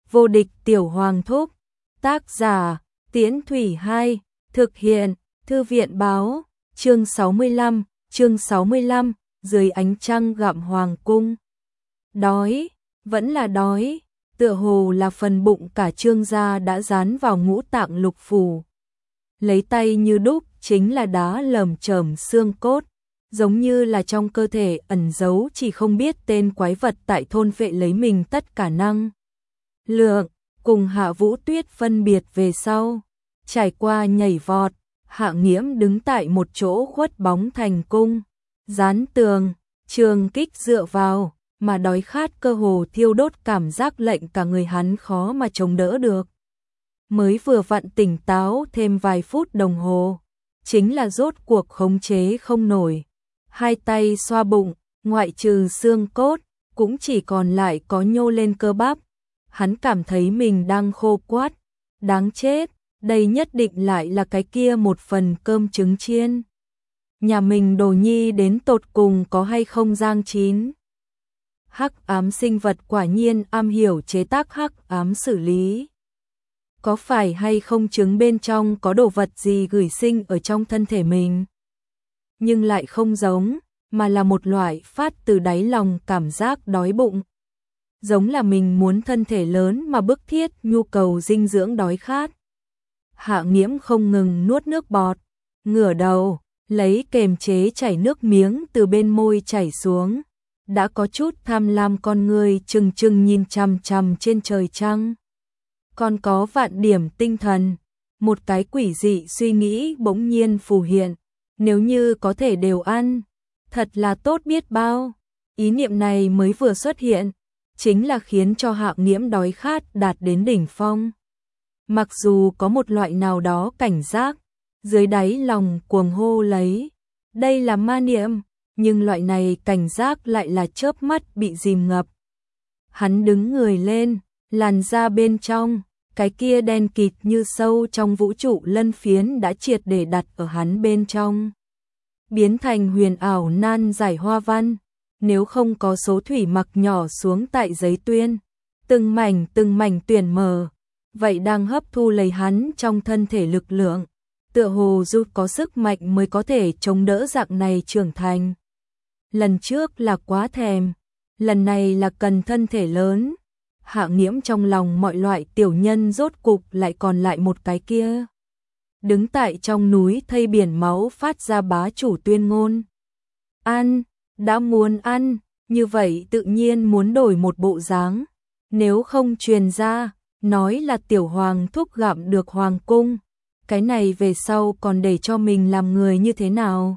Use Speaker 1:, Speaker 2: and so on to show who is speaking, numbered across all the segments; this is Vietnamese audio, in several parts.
Speaker 1: Vô địch tiểu hoàng thúc. Tác giả, Tiễn Thủy 2, thực hiện, Thư viện báo, chương 65, dưới ánh trăng gặm hoàng cung. Đói, vẫn là đói, tựa hồ là phần bụng cả Trương gia đã dán vào ngũ tạng lục phủ. Lấy tay như đúc chính là đá lởm chởm xương cốt, giống như là trong cơ thể ẩn giấu chỉ không biết tên quái vật tại thôn vệ lấy mình tất cả năng lượng. Cùng Hạ Vũ Tuyết phân biệt về sau, trải qua nhảy vọt, Hạ Nghiễm đứng tại một chỗ khuất bóng thành cung, dán tường, trường kích dựa vào, mà đói khát cơ hồ thiêu đốt cảm giác lệnh cả người hắn khó mà chống đỡ được. Mới vừa vặn tỉnh táo thêm vài phút đồng hồ, chính là rốt cuộc khống chế không nổi. Hai tay xoa bụng, ngoại trừ xương cốt, cũng chỉ còn lại có nhô lên cơ bắp. Hắn cảm thấy mình đang khô quắt, đáng chết, đây nhất định lại là cái kia một phần cơm trứng chiên. Nhà mình Đồ Nhi đến tột cùng có hay không rang chín. Hắc ám sinh vật quả nhiên am hiểu chế tác hắc ám xử lý. Có phải hay không trứng bên trong có đồ vật gì gửi sinh ở trong thân thể mình? Nhưng lại không giống, mà là một loại phát từ đáy lòng cảm giác đói bụng. Giống là mình muốn thân thể lớn mà bức thiết nhu cầu dinh dưỡng đói khát. Hạ Nghiễm không ngừng nuốt nước bọt, ngửa đầu, lấy kềm chế chảy nước miếng từ bên môi chảy xuống. Đã có chút tham lam con người trừng trừng nhìn chằm chằm trên trời trăng. Còn có vạn điểm tinh thần, một cái quỷ dị suy nghĩ bỗng nhiên phù hiện. Nếu như có thể đều ăn, thật là tốt biết bao. Ý niệm này mới vừa xuất hiện, chính là khiến cho Hạ Nghiễm đói khát đạt đến đỉnh phong. Mặc dù có một loại nào đó cảnh giác, dưới đáy lòng cuồng hô lấy, đây là ma niệm, nhưng loại này cảnh giác lại là chớp mắt bị dìm ngập. Hắn đứng người lên, làn da bên trong, cái kia đen kịt như sâu trong vũ trụ lân phiến đã triệt để đặt ở hắn bên trong. Biến thành huyền ảo nan giải hoa văn, nếu không có số thủy mặc nhỏ xuống tại giấy tuyên, từng mảnh tuyển mờ, vậy đang hấp thu lấy hắn trong thân thể lực lượng, tựa hồ dù có sức mạnh mới có thể chống đỡ dạng này trưởng thành. Lần trước là quá thèm, lần này là cần thân thể lớn. Hạ Nghiễm trong lòng mọi loại tiểu nhân rốt cục lại còn lại một cái kia. Đứng tại trong núi thây biển máu phát ra bá chủ tuyên ngôn. Ăn, đã muốn ăn, như vậy tự nhiên muốn đổi một bộ dáng. Nếu không truyền ra, nói là tiểu hoàng thúc gặm được hoàng cung. Cái này về sau còn để cho mình làm người như thế nào?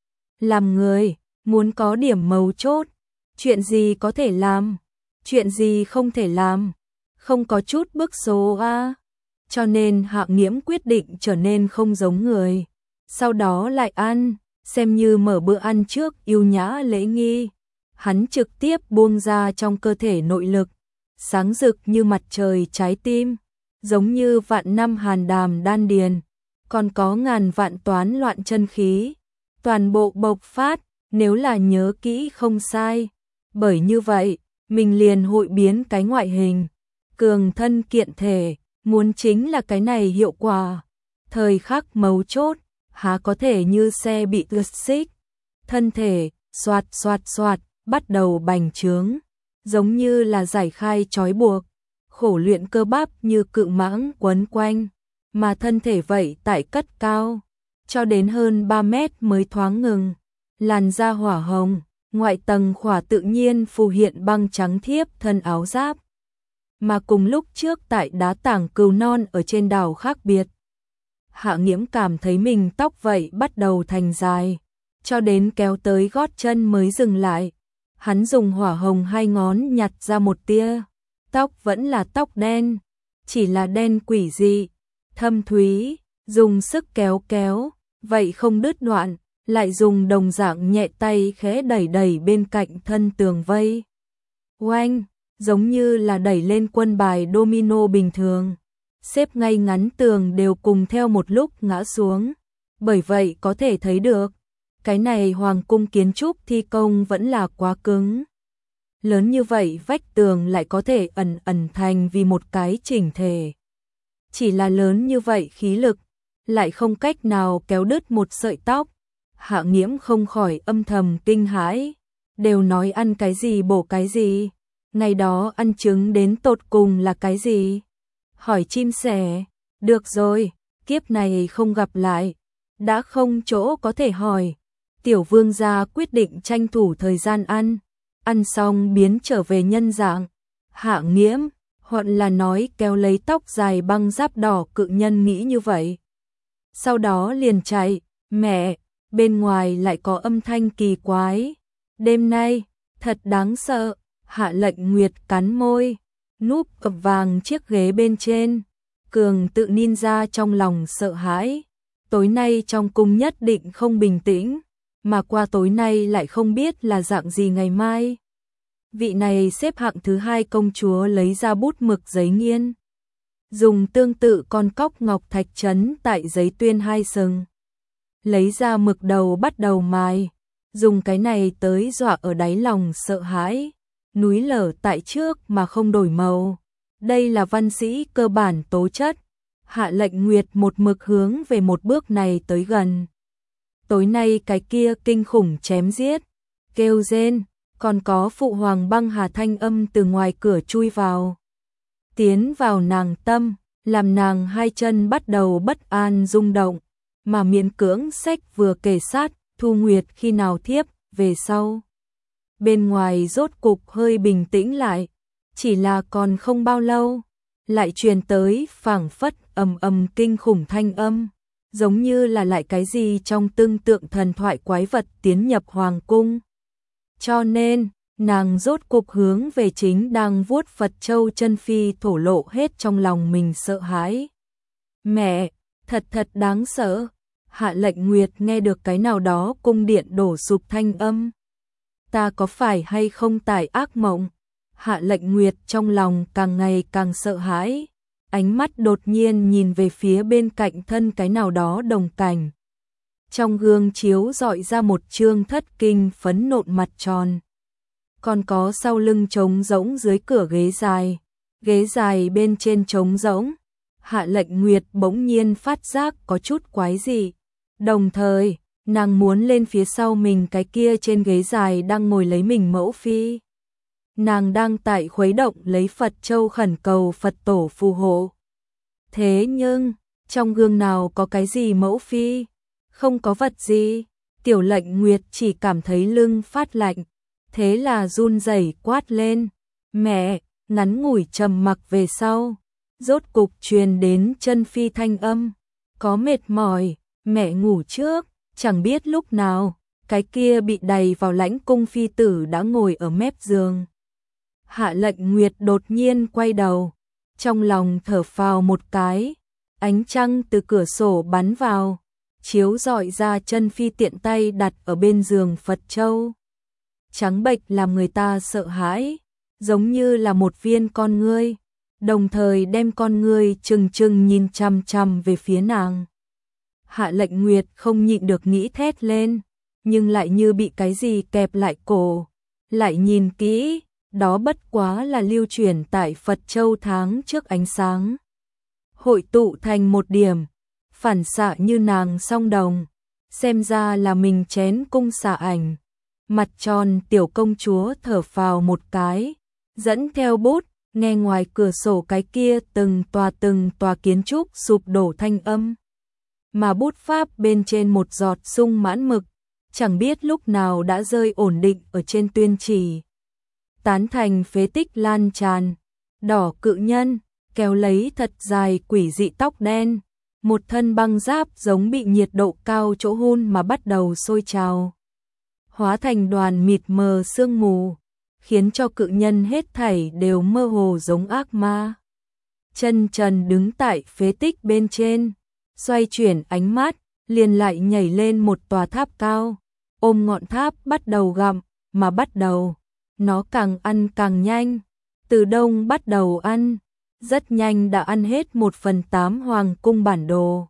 Speaker 1: Làm người, muốn có điểm mấu chốt. Chuyện gì có thể làm? Chuyện gì không thể làm? Không có chút bức số a. Cho nên Hạ Nghiễm quyết định trở nên không giống người. Sau đó lại ăn, xem như mở bữa ăn trước yêu nhã lễ nghi. Hắn trực tiếp buông ra trong cơ thể nội lực, sáng rực như mặt trời trái tim, giống như vạn năm hàn đàm đan điền, còn có ngàn vạn toán loạn chân khí, toàn bộ bộc phát, nếu là nhớ kỹ không sai. Bởi như vậy, mình liền hội biến cái ngoại hình, cường thân kiện thể, muốn chính là cái này hiệu quả. Thời khắc mấu chốt, há có thể như xe bị ướt xích, thân thể, xoạt, bắt đầu bành trướng, giống như là giải khai trói buộc, khổ luyện cơ bắp như cự mãng quấn quanh, mà thân thể vậy tại cất cao, cho đến hơn 3 mét mới thoáng ngừng, làn da hỏa hồng, ngoại tầng khỏa tự nhiên phù hiện băng trắng thiếp thân áo giáp. Mà cùng lúc trước tại đá tảng Cừu Non ở trên đảo khác biệt. Hạ Nghiễm cảm thấy mình tóc vậy bắt đầu thành dài, cho đến kéo tới gót chân mới dừng lại. Hắn dùng hỏa hồng hai ngón nhặt ra một tia, tóc vẫn là tóc đen, chỉ là đen quỷ dị, thâm thúy, dùng sức kéo, vậy không đứt đoạn, lại dùng đồng dạng nhẹ tay khẽ đẩy bên cạnh thân tường vây. Oanh, giống như là đẩy lên quân bài domino bình thường, xếp ngay ngắn tường đều cùng theo một lúc ngã xuống. Bởi vậy có thể thấy được, cái này hoàng cung kiến trúc thi công vẫn là quá cứng. lớn như vậy vách tường lại có thể ẩn ẩn thành vì một cái chỉnh thể. Chỉ là lớn như vậy khí lực, lại không cách nào kéo đứt một sợi tóc. Hạ Nghiễm không khỏi âm thầm kinh hãi, đều nói ăn cái gì bổ cái gì, ngày đó ăn trứng đến tột cùng là cái gì? Hỏi chim sẻ, được rồi, kiếp này không gặp lại, đã không chỗ có thể hỏi. Tiểu vương gia quyết định tranh thủ thời gian ăn xong biến trở về nhân dạng. Hạ Nghiễm, hoặc là nói kéo lấy tóc dài băng giáp đỏ cự nhân nghĩ như vậy. Sau đó liền chạy, mẹ, bên ngoài lại có âm thanh kỳ quái. Đêm nay, thật đáng sợ, Hạ Lệnh Nguyệt cắn môi, núp ập vàng chiếc ghế bên trên. Cường tự ninja trong lòng sợ hãi. Tối nay trong cung nhất định không bình tĩnh, mà qua tối nay lại không biết là dạng gì ngày mai. Vị này xếp hạng thứ 2 công chúa lấy ra bút mực giấy nghiên. Dùng tương tự con cóc ngọc thạch trấn tại giấy tuyên 2 sừng. Lấy ra mực đầu bắt đầu mài. Dùng cái này tới dọa ở đáy lòng sợ hãi. Núi lở tại trước mà không đổi màu. Đây là văn sĩ cơ bản tố chất. Hạ Lệnh Nguyệt một mực hướng về một bước này tới gần. Tối nay cái kia kinh khủng chém giết, kêu rên, còn có phụ hoàng băng hà thanh âm từ ngoài cửa chui vào. Tiến vào nàng tâm, làm nàng hai chân bắt đầu bất an rung động, mà miễn cưỡng sách vừa kề sát, Thu Nguyệt khi nào thiếp, về sau. Bên ngoài rốt cục hơi bình tĩnh lại, chỉ là còn không bao lâu, lại truyền tới phảng phất ầm ầm kinh khủng thanh âm, giống như là lại cái gì trong tương tượng thần thoại quái vật tiến nhập hoàng cung. Cho nên, nàng rốt cục hướng về chính đang vuốt Phật Châu chân phi thổ lộ hết trong lòng mình sợ hãi. Mẹ, thật đáng sợ. Hạ Lệnh Nguyệt nghe được cái nào đó cung điện đổ sụp thanh âm. Ta có phải hay không tải ác mộng? Hạ Lệnh Nguyệt trong lòng càng ngày càng sợ hãi, ánh mắt đột nhiên nhìn về phía bên cạnh thân cái nào đó đồng cảnh. Trong gương chiếu dọi ra một trương thất kinh phấn nộn mặt tròn. Còn có sau lưng trống rỗng dưới cửa ghế dài bên trên trống rỗng. Hạ Lệnh Nguyệt bỗng nhiên phát giác có chút quái dị. Đồng thời, nàng muốn lên phía sau mình cái kia trên ghế dài đang ngồi lấy mình mẫu phi. Nàng đang tại khuấy động lấy Phật Châu khẩn cầu Phật tổ phù hộ. Thế nhưng, trong gương nào có cái gì mẫu phi? Không có vật gì. Tiểu Lệnh Nguyệt chỉ cảm thấy lưng phát lạnh. Thế là run rẩy quát lên. Mẹ, ngắn ngủi trầm mặc về sau. Rốt cục truyền đến chân phi thanh âm. Có mệt mỏi, mẹ ngủ trước. Chẳng biết lúc nào, cái kia bị đầy vào lãnh cung phi tử đã ngồi ở mép giường. Hạ Lệnh Nguyệt đột nhiên quay đầu, trong lòng thở phào một cái, ánh trăng từ cửa sổ bắn vào, chiếu rọi ra chân phi tiện tay đặt ở bên giường Phật Châu. Trắng bệch làm người ta sợ hãi, giống như là một viên con ngươi, đồng thời đem con ngươi trừng trừng nhìn chằm chằm về phía nàng. Hạ Lệnh Nguyệt không nhịn được nghĩ thét lên, nhưng lại như bị cái gì kẹp lại cổ, lại nhìn kỹ. Đó bất quá là lưu chuyển tại Phật Châu tháng trước ánh sáng. Hội tụ thành một điểm, phản xạ như nàng song đồng, xem ra là mình chén cung xạ ảnh. Mặt tròn tiểu công chúa thở phào một cái, dẫn theo bút, nghe ngoài cửa sổ cái kia từng tòa kiến trúc sụp đổ thanh âm. Mà bút pháp bên trên một giọt sung mãn mực, chẳng biết lúc nào đã rơi ổn định ở trên tuyên chỉ. Tán thành phế tích lan tràn, đỏ cự nhân, kéo lấy thật dài quỷ dị tóc đen, một thân băng giáp giống bị nhiệt độ cao chỗ hun mà bắt đầu sôi trào. Hóa thành đoàn mịt mờ sương mù, khiến cho cự nhân hết thảy đều mơ hồ giống ác ma. Chân trần đứng tại phế tích bên trên, xoay chuyển ánh mắt, liền lại nhảy lên một tòa tháp cao, ôm ngọn tháp bắt đầu gặm, mà bắt đầu. Nó càng ăn càng nhanh, từ đông bắt đầu ăn, rất nhanh đã ăn hết 1/8 hoàng cung bản đồ.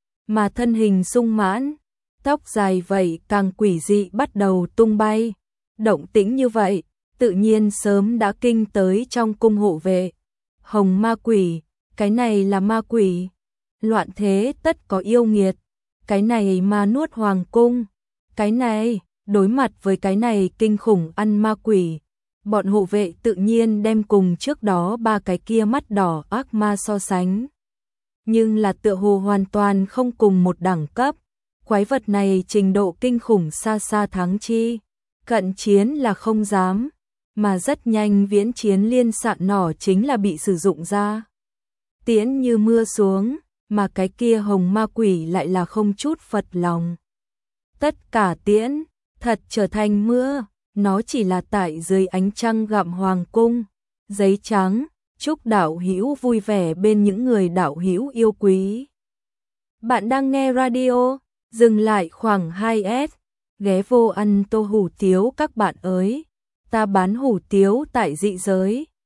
Speaker 1: Mà thân hình sung mãn, tóc dài vậy càng quỷ dị bắt đầu tung bay. Động tĩnh như vậy, tự nhiên sớm đã kinh tới trong cung hộ vệ. Hồng ma quỷ, cái này là ma quỷ. Loạn thế tất có yêu nghiệt, cái này ma nuốt hoàng cung. Cái này, đối mặt với cái này kinh khủng ăn ma quỷ, bọn hộ vệ tự nhiên đem cùng trước đó ba cái kia mắt đỏ ác ma so sánh. Nhưng là tựa hồ hoàn toàn không cùng một đẳng cấp. Quái vật này trình độ kinh khủng xa xa thắng chi. Cận chiến là không dám, mà rất nhanh viễn chiến liên xạ nỏ chính là bị sử dụng ra. Tiễn như mưa xuống, mà cái kia hồng ma quỷ lại là không chút phật lòng. Tất cả tiễn, thật trở thành mưa, nó chỉ là tại dưới ánh trăng gặm hoàng cung. Giấy trắng, chúc đạo hữu vui vẻ bên những người đạo hữu yêu quý. Bạn đang nghe radio, dừng lại khoảng 2S, ghé vô ăn tô hủ tiếu các bạn ơi. Ta bán hủ tiếu tại dị giới.